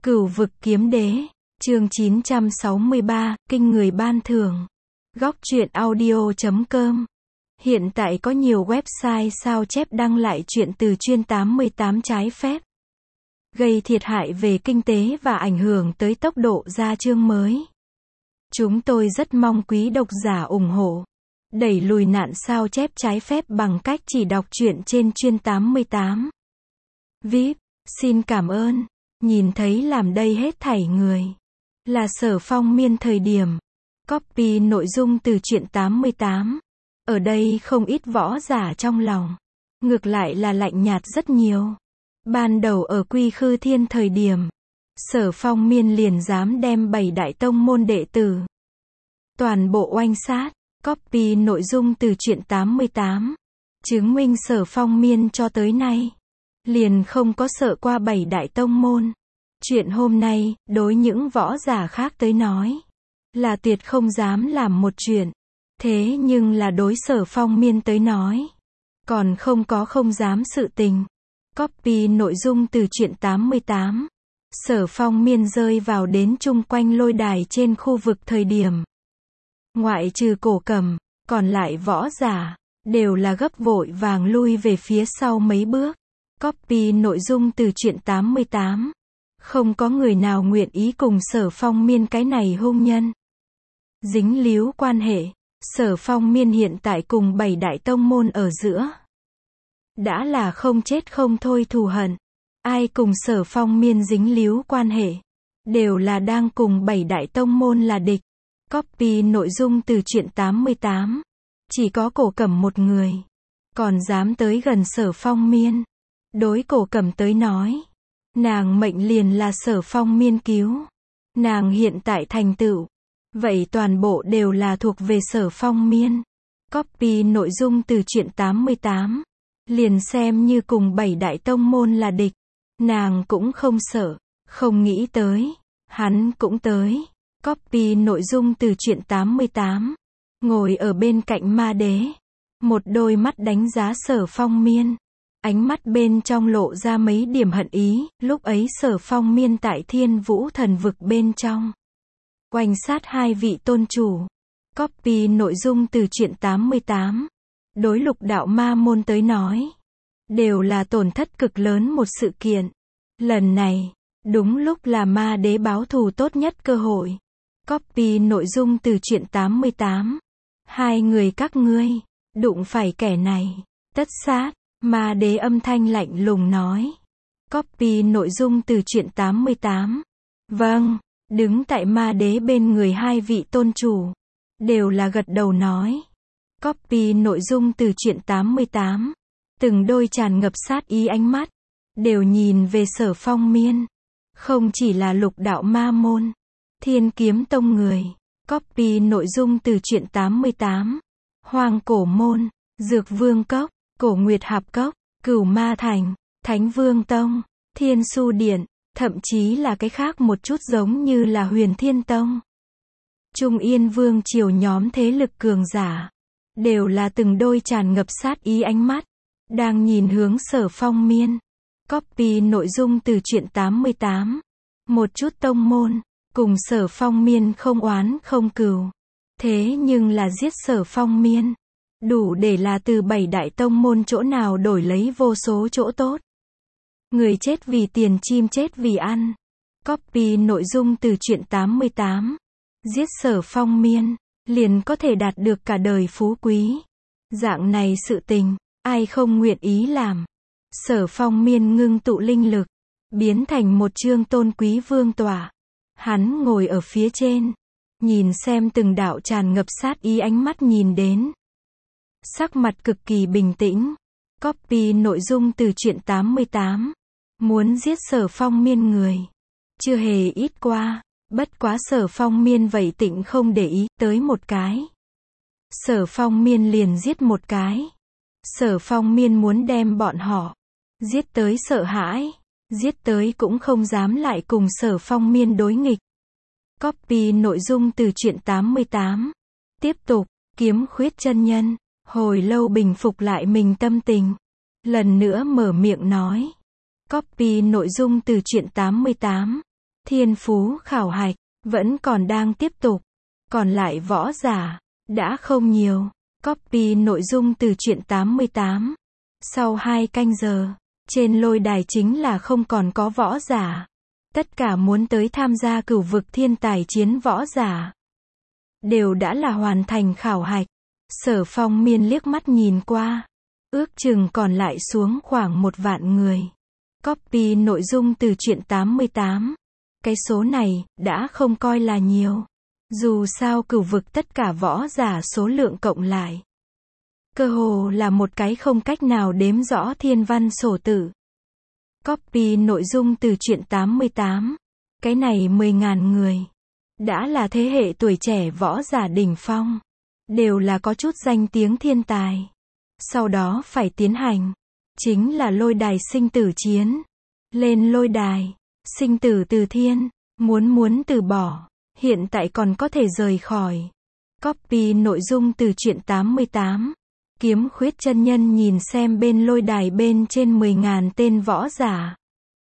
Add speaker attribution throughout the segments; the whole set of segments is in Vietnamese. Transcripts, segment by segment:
Speaker 1: Cửu vực kiếm đế, chương 963, kinh người ban thưởng. Góc truyện audio.com. Hiện tại có nhiều website sao chép đăng lại truyện từ chuyên 88 trái phép, gây thiệt hại về kinh tế và ảnh hưởng tới tốc độ ra chương mới. Chúng tôi rất mong quý độc giả ủng hộ, đẩy lùi nạn sao chép trái phép bằng cách chỉ đọc truyện trên chuyên 88. VIP, xin cảm ơn. Nhìn thấy làm đây hết thảy người là Sở Phong Miên thời điểm copy nội dung từ truyện 88. Ở đây không ít võ giả trong lòng, ngược lại là lạnh nhạt rất nhiều. Ban đầu ở Quy Khư Thiên thời điểm, Sở Phong Miên liền dám đem 7 đại tông môn đệ tử toàn bộ oanh sát, copy nội dung từ truyện 88, chứng minh Sở Phong Miên cho tới nay liền không có sợ qua 7 đại tông môn. Chuyện hôm nay, đối những võ giả khác tới nói, là tuyệt không dám làm một chuyện. Thế nhưng là đối Sở Phong Miên tới nói, còn không dám sự tình. Copy nội dung từ truyện 88. Sở Phong Miên rơi vào đến chung quanh lôi đài trên khu vực thời điểm. Ngoại trừ Cổ Cầm, còn lại võ giả, đều là gấp vội vàng lui về phía sau mấy bước. Copy nội dung từ truyện 88. Không có người nào nguyện ý cùng Sở Phong Miên cái này hung nhân dính líu quan hệ. Sở Phong Miên hiện tại cùng 7 đại tông môn ở giữa đã là không chết không thôi thù hận. Ai cùng Sở Phong Miên dính líu quan hệ, đều là đang cùng 7 đại tông môn là địch. Copy nội dung từ truyện 88. Chỉ có Cổ Cầm một người còn dám tới gần Sở Phong Miên. Đối Cổ Cầm tới nói, nàng mệnh liền là Sở Phong Miên cứu. Nàng hiện tại thành tựu, vậy toàn bộ đều là thuộc về Sở Phong Miên. Copy nội dung từ truyện 88. Liền xem như cùng 7 đại tông môn là địch, nàng cũng không sợ. Không nghĩ tới, hắn cũng tới. Copy nội dung từ truyện 88. Ngồi ở bên cạnh Ma Đế, một đôi mắt đánh giá Sở Phong Miên. Ánh mắt bên trong lộ ra mấy điểm hận ý. Lúc ấy Sở Phong Miên tại Thiên Vũ Thần Vực bên trong oanh sát 2 vị tôn chủ. Copy nội dung từ truyện 88. Đối Lục đạo ma môn tới nói, đều là tổn thất cực lớn một sự kiện. Lần này, đúng lúc là Ma Đế báo thù tốt nhất cơ hội. Copy nội dung từ truyện 88. Hai người các ngươi đụng phải kẻ này, tất sát. Ma Đế âm thanh lạnh lùng nói. Copy nội dung từ truyện 88. Vâng. Đứng tại Ma Đế bên người 2 vị tôn chủ đều là gật đầu nói. Copy nội dung từ truyện 88. Từng đôi tràn ngập sát ý ánh mắt đều nhìn về Sở Phong Miên. Không chỉ là Lục đạo ma môn, Thiên Kiếm Tông người. Copy nội dung từ truyện 88. Hoang Cổ môn, Dược Vương Cốc, Cổ Nguyệt Hạp Cốc, Cửu Ma Thành, Thánh Vương Tông, Thiên Su Điện, thậm chí là cái khác một chút giống như là Huyền Thiên Tông, Trung Yên Vương triều nhóm thế lực cường giả, đều là từng đôi tràn ngập sát ý ánh mắt, đang nhìn hướng Sở Phong Miên. Copy nội dung từ truyện 88. Một chút tông môn, cùng Sở Phong Miên không oán không cừu. Thế nhưng là giết Sở Phong Miên, đủ để là từ 7 đại tông môn chỗ nào đổi lấy vô số chỗ tốt. Người chết vì tiền, chim chết vì ăn. Copy nội dung từ truyện 88. Giết Sở Phong Miên, liền có thể đạt được cả đời phú quý. Dạng này sự tình, ai không nguyện ý làm. Sở Phong Miên ngưng tụ linh lực, biến thành một chương tôn quý vương tọa. Hắn ngồi ở phía trên, nhìn xem từng đạo tràn ngập sát ý ánh mắt nhìn đến. Sắc mặt cực kỳ bình tĩnh. Copy nội dung từ truyện 88. Muốn giết Sở Phong Miên người chưa hề ít qua, bất quá Sở Phong Miên vậy tịnh không để ý tới một cái. Sở Phong Miên liền giết một cái. Sở Phong Miên muốn đem bọn họ giết tới sợ hãi, giết tới cũng không dám lại cùng Sở Phong Miên đối nghịch. Copy nội dung từ truyện 88. Tiếp tục, Kiếm Khuyết chân nhân hồi lâu bình phục lại mình tâm tình, lần nữa mở miệng nói. Copy nội dung từ truyện 88. Thiên phú khảo hạch vẫn còn đang tiếp tục. Còn lại võ giả đã không nhiều. Copy nội dung từ truyện 88. Sau 2 canh giờ, trên lôi đài chính là không còn có võ giả. Tất cả muốn tới tham gia cửu vực thiên tài chiến võ giả đều đã là hoàn thành khảo hạch. Sở Phong Miên liếc mắt nhìn qua, ước chừng còn lại xuống khoảng 1 vạn người. Copy nội dung từ truyện 88. Cái số này đã không coi là nhiều. Dù sao cửu vực tất cả võ giả số lượng cộng lại, cơ hồ là một cái không cách nào đếm rõ thiên văn sổ tự. Copy nội dung từ truyện 88. Cái này 10.000 người. Đã là thế hệ tuổi trẻ võ giả đỉnh phong. Đều là có chút danh tiếng thiên tài. Sau đó phải tiến hành. Chính là lôi đài sinh tử chiến. Lên lôi đài. Sinh tử từ thiên. Muốn từ bỏ. Hiện tại còn có thể rời khỏi. Copy nội dung từ truyện 88. Kiếm Khuyết chân nhân nhìn xem bên lôi đài bên trên 10.000 tên võ giả.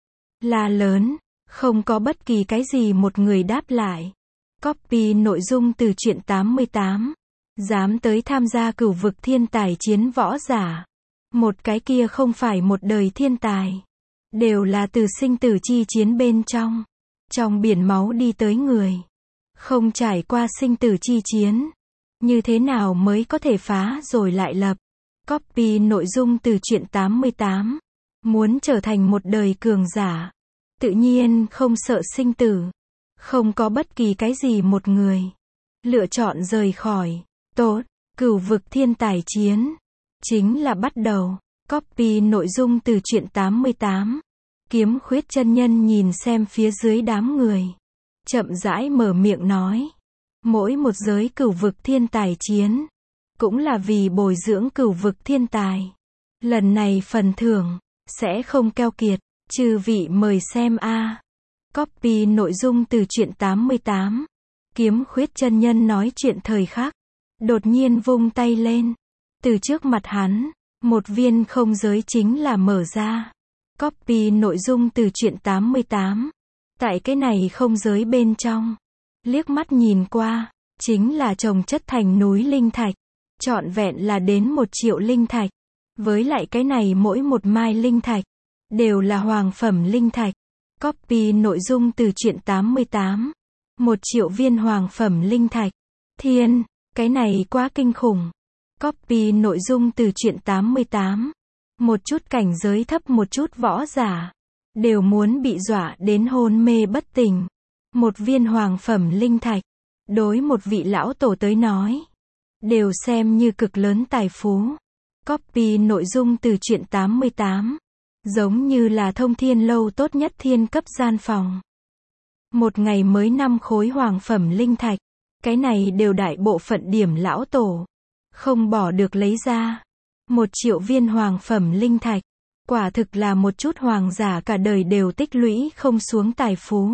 Speaker 1: La lớn, không có bất kỳ cái gì một người đáp lại. Copy nội dung từ truyện 88. Dám tới tham gia cửu vực thiên tài chiến võ giả. Một cái kia không phải một đời thiên tài. Đều là từ sinh tử chi chiến bên trong. Trong biển máu đi tới người. Không trải qua sinh tử chi chiến. Như thế nào mới có thể phá rồi lại lập. Copy nội dung từ truyện 88. Muốn trở thành một đời cường giả. Tự nhiên không sợ sinh tử. Không có bất kỳ cái gì một người lựa chọn rời khỏi. Tốt, cửu vực thiên tài chiến chính là bắt đầu. Copy nội dung từ truyện 88. Kiếm Khuyết chân nhân nhìn xem phía dưới đám người. Chậm rãi mở miệng nói. Mỗi một giới cửu vực thiên tài chiến cũng là vì bồi dưỡng cửu vực thiên tài. Lần này phần thưởng sẽ không keo kiệt. Chư vị mời xem a. Copy nội dung từ truyện 88. Kiếm Khuyết chân nhân nói chuyện thời khắc. Đột nhiên vung tay lên. Từ trước mặt hắn, một viên không giới chính là mở ra. Copy nội dung từ truyện 88. Tại cái này không giới bên trong, liếc mắt nhìn qua, chính là chồng chất thành núi linh thạch. Trọn vẹn là đến 1 triệu linh thạch. Với lại cái này mỗi một mai linh thạch đều là hoàng phẩm linh thạch. Copy nội dung từ truyện 88. 1 triệu viên hoàng phẩm linh thạch. Thiên, cái này quá kinh khủng. Copy nội dung từ truyện 88. Một chút cảnh giới thấp một chút võ giả đều muốn bị dọa đến hôn mê bất tỉnh. Một viên hoàng phẩm linh thạch, đối một vị lão tổ tới nói, đều xem như cực lớn tài phú. Copy nội dung từ truyện 88. Giống như là thông thiên lâu tốt nhất thiên cấp gian phòng. Một ngày mới 5 khối hoàng phẩm linh thạch. Cái này đều đại bộ phận điểm lão tổ không bỏ được lấy ra. 1 triệu viên hoàng phẩm linh thạch. Quả thực là một chút hoàng giả cả đời đều tích lũy không xuống tài phú.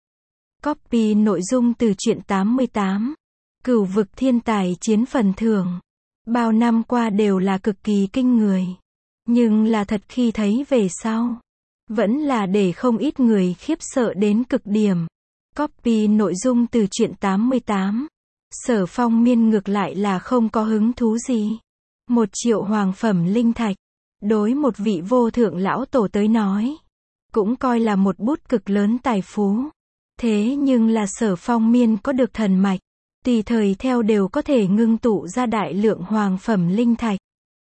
Speaker 1: Copy nội dung từ truyện 88. Cửu vực thiên tài chiến phần thưởng. Bao năm qua đều là cực kỳ kinh người. Nhưng là thật khi thấy về sau, vẫn là để không ít người khiếp sợ đến cực điểm. Copy nội dung từ truyện 88. Sở Phong Miên ngược lại là không có hứng thú gì. 1 triệu hoàng phẩm linh thạch, đối một vị vô thượng lão tổ tới nói, cũng coi là một bút cực lớn tài phú. Thế nhưng là Sở Phong Miên có được thần mạch, tùy thời theo đều có thể ngưng tụ ra đại lượng hoàng phẩm linh thạch.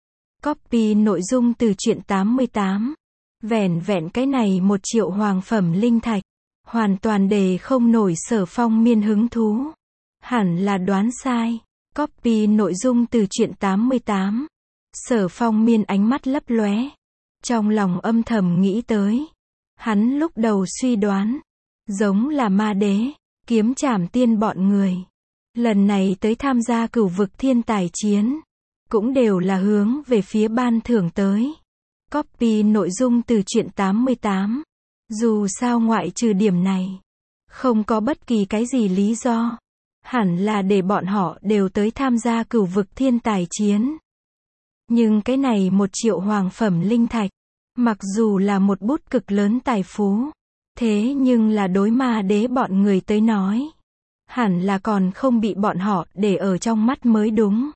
Speaker 1: Copy nội dung từ truyện 88. Vẻn vẹn cái này 1 triệu hoàng phẩm linh thạch, hoàn toàn để không nổi Sở Phong Miên hứng thú. Hẳn là đoán sai. Copy nội dung từ truyện 88. Sở Phong Miên ánh mắt lấp lóe. Trong lòng âm thầm nghĩ tới. Hắn lúc đầu suy đoán, giống là ma đế, kiếm trảm tiên bọn người. Lần này tới tham gia cửu vực thiên tài chiến, cũng đều là hướng về phía ban thưởng tới. Copy nội dung từ truyện 88. Dù sao ngoại trừ điểm này, không có bất kỳ cái gì lý do. Hẳn là để bọn họ đều tới tham gia cửu vực thiên tài chiến. Nhưng cái này 1 triệu hoàng phẩm linh thạch, mặc dù là một bút cực lớn tài phú, Thế nhưng là đối ma đế bọn người tới nói, hẳn là còn không bị bọn họ để ở trong mắt mới đúng.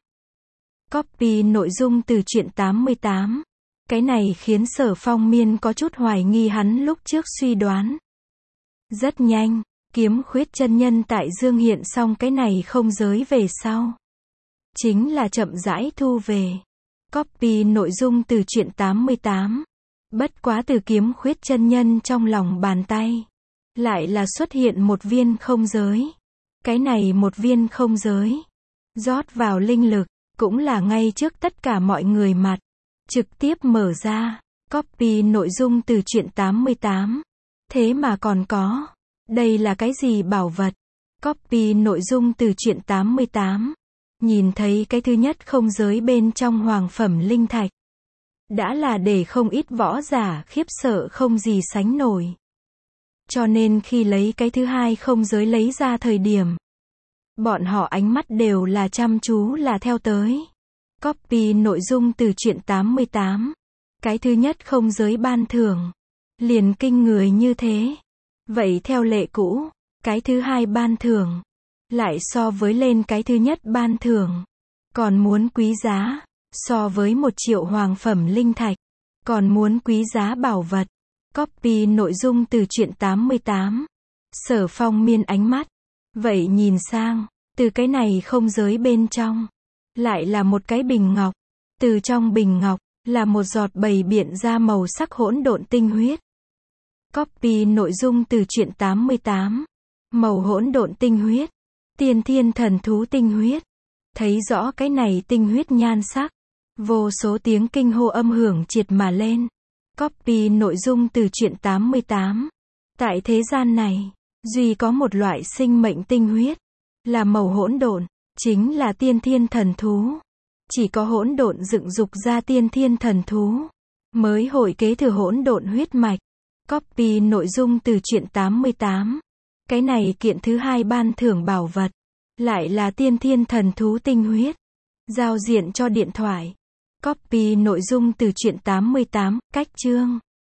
Speaker 1: Copy nội dung từ truyện 88. Cái này khiến Sở Phong Miên có chút hoài nghi hắn lúc trước suy đoán. Rất nhanh, Kiếm Khuyết chân nhân tại dương hiện xong cái này không giới về sau. Chính là chậm rãi thu về. Copy nội dung từ truyện 88. Bất quá từ Kiếm Khuyết chân nhân trong lòng bàn tay, lại là xuất hiện một viên không giới. Cái này một viên không giới, rót vào linh lực, cũng là ngay trước tất cả mọi người mặt. Trực tiếp mở ra. Copy nội dung từ truyện 88. Thế mà còn có. Đây là cái gì bảo vật? Copy nội dung từ truyện 88. Nhìn thấy cái thứ nhất không giới bên trong hoàng phẩm linh thạch, đã là để không ít võ giả khiếp sợ không gì sánh nổi. Cho nên khi lấy cái thứ hai không giới lấy ra thời điểm, bọn họ ánh mắt đều là chăm chú là theo tới. Copy nội dung từ truyện 88. Cái thứ nhất không giới ban thưởng, liền kinh người như thế. Vậy theo lệ cũ, cái thứ hai ban thưởng, lại so với lên cái thứ nhất ban thưởng, còn muốn quý giá, so với 1 triệu hoàng phẩm linh thạch, còn muốn quý giá bảo vật. Copy nội dung từ truyện 88. Sở Phong Miên ánh mắt, vậy nhìn sang, từ cái này không giới bên trong, lại là một cái bình ngọc. Từ trong bình ngọc, là một giọt bày biện ra màu sắc hỗn độn tinh huyết. Copy nội dung từ truyện 88. Màu hỗn độn tinh huyết. Tiên thiên thần thú tinh huyết. Thấy rõ cái này tinh huyết nhan sắc. Vô số tiếng kinh hô âm hưởng triệt mà lên. Copy nội dung từ truyện 88. Tại thế gian này, duy có một loại sinh mệnh tinh huyết, là màu hỗn độn, chính là tiên thiên thần thú. Chỉ có hỗn độn dựng dục ra tiên thiên thần thú, mới hội kế thừa hỗn độn huyết mạch. Copy nội dung từ truyện 88. Cái này kiện thứ hai ban thưởng bảo vật, lại là tiên thiên thần thú tinh huyết. Giao diện cho điện thoại. Copy nội dung từ truyện 88, cách chương.